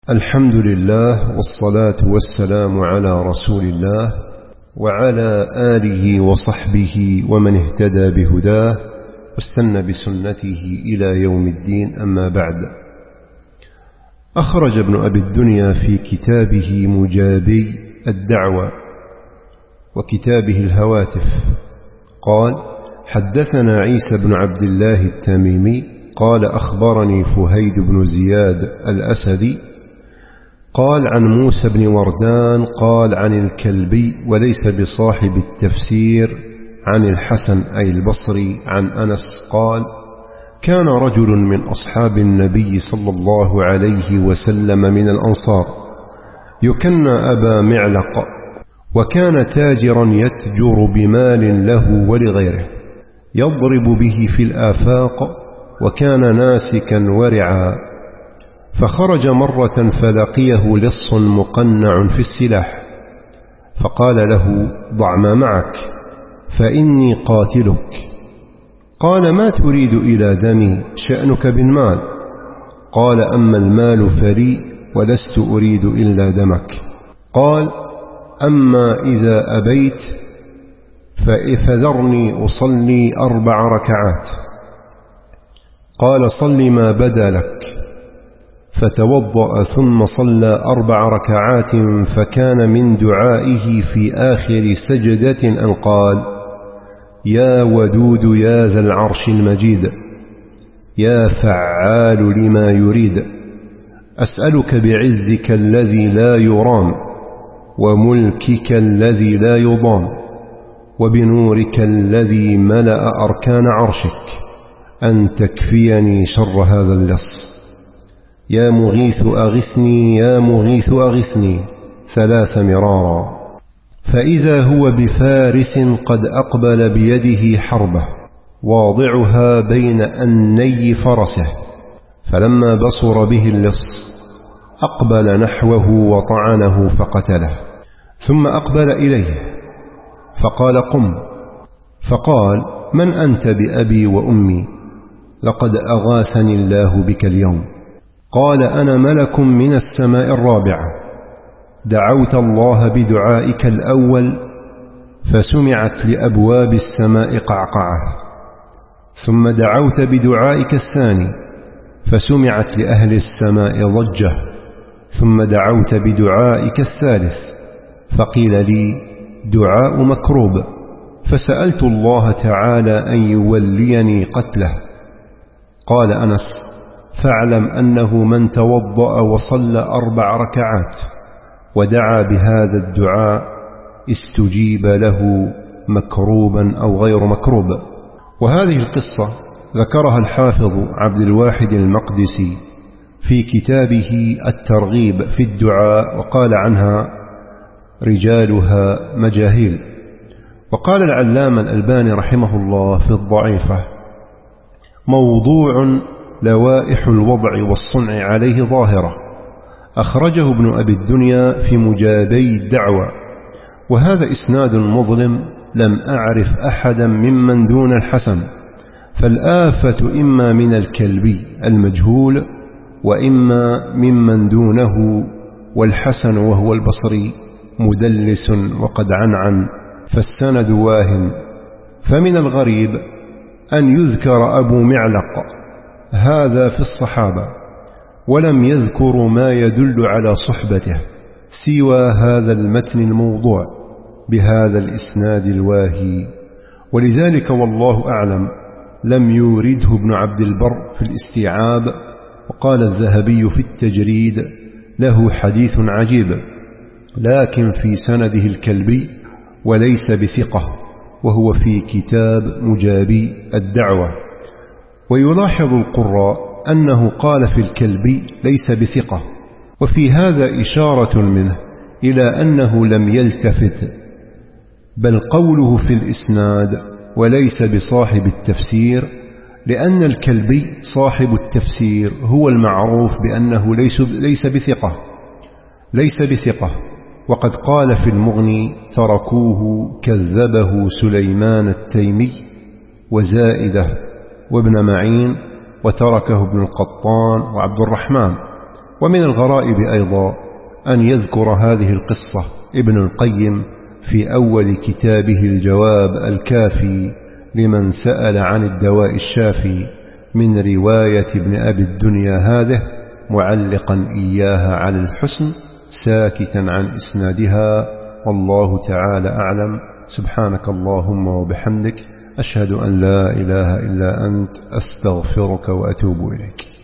الحمد لله والصلاة والسلام على رسول الله وعلى آله وصحبه ومن اهتدى بهداه واستنى بسنته إلى يوم الدين. أما بعد، أخرج ابن أبي الدنيا في كتابه مجابي الدعوة وكتابه الهواتف قال: حدثنا عيسى بن عبد الله التميمي قال: أخبرني فهيد بن زياد الأسدي قال عن موسى بن وردان قال عن الكلبي وليس بصاحب التفسير عن الحسن أي البصري عن أنس قال: كان رجل من أصحاب النبي صلى الله عليه وسلم من الأنصار يكنى أبا معلق، وكان تاجرا يتجر بمال له ولغيره يضرب به في الآفاق، وكان ناسكا ورعا. فخرج مرة فلقيه لص مقنع في السلاح، فقال له: ضع ما معك فإني قاتلك. قال: ما تريد إلى دمي؟ شأنك بالمال. قال: أما المال فلي ولست أريد إلا دمك. قال: أما إذا أبيت فذرني أصلي 4 ركعات. قال: صل ما بدا لك. فتوضأ ثم صلى 4 ركعات، فكان من دعائه في آخر سجدة أن قال: يا ودود يا ذا العرش المجيد، يا فعال لما يريد، أسألك بعزك الذي لا يرام، وملكك الذي لا يضام، وبنورك الذي ملأ أركان عرشك، أن تكفيني شر هذا اللص. يا مغيث أغثني، يا مغيث أغثني 3 مرارا. فإذا هو بفارس قد أقبل بيده حربة واضعها بين أني فرسه، فلما بصر به اللص أقبل نحوه وطعنه فقتله، ثم أقبل إليه فقال: قم. فقال: من أنت بأبي وأمي؟ لقد أغاثني الله بك اليوم. قال: أنا ملك من السماء الرابعة، دعوت الله بدعائك الأول فسمعت لأبواب السماء قعقعة، ثم دعوت بدعائك الثاني فسمعت لأهل السماء ضجة، ثم دعوت بدعائك الثالث فقيل لي: دعاء مكروب، فسألت الله تعالى أن يوليني قتله. قال أنس: فاعلم أنه من توضأ وصلى 4 ركعات ودعا بهذا الدعاء استجيب له مكروبا أو غير مكروب. وهذه القصة ذكرها الحافظ عبد الواحد المقدسي في كتابه الترغيب في الدعاء، وقال عنها: رجالها مجاهيل. وقال العلامة الألباني رحمه الله في الضعيفة: موضوع لوائح الوضع والصنع عليه ظاهرة. أخرجه ابن أبي الدنيا في مجابي الدعوة، وهذا إسناد مظلم، لم أعرف أحدا ممن دون الحسن، فالآفة إما من الكلبي المجهول وإما ممن دونه، والحسن وهو البصري مدلس وقد عنعن، فالسند واهن. فمن الغريب أن يذكر أبو معلق هذا في الصحابة ولم يذكر ما يدل على صحبته سوى هذا المتن الموضوع بهذا الإسناد الواهي، ولذلك والله أعلم لم يورده ابن عبد البر في الاستيعاب. وقال الذهبي في التجريد: له حديث عجيب، لكن في سنده الكلبي وليس بثقة، وهو في كتاب مجابي الدعوة. ويلاحظ القراء أنه قال في الكلبي ليس بثقة، وفي هذا إشارة منه إلى أنه لم يلتفت، بل قوله في الإسناد وليس بصاحب التفسير، لأن الكلبي صاحب التفسير هو المعروف بأنه ليس بثقة. وقد قال في المغني: تركوه كذبه سليمان التيمي وزائدة وابن معين، وتركه ابن القطان وعبد الرحمن، ومن الغرائب أيضا أن يذكر هذه القصة ابن القيم في أول كتابه الجواب الكافي لمن سأل عن الدواء الشافي من رواية ابن أبي الدنيا هذه، معلقا إياها على الحسن ساكتا عن إسنادها. والله تعالى أعلم. سبحانك اللهم وبحمدك، أشهد أن لا إله إلا أنت، أستغفرك وأتوب إليك.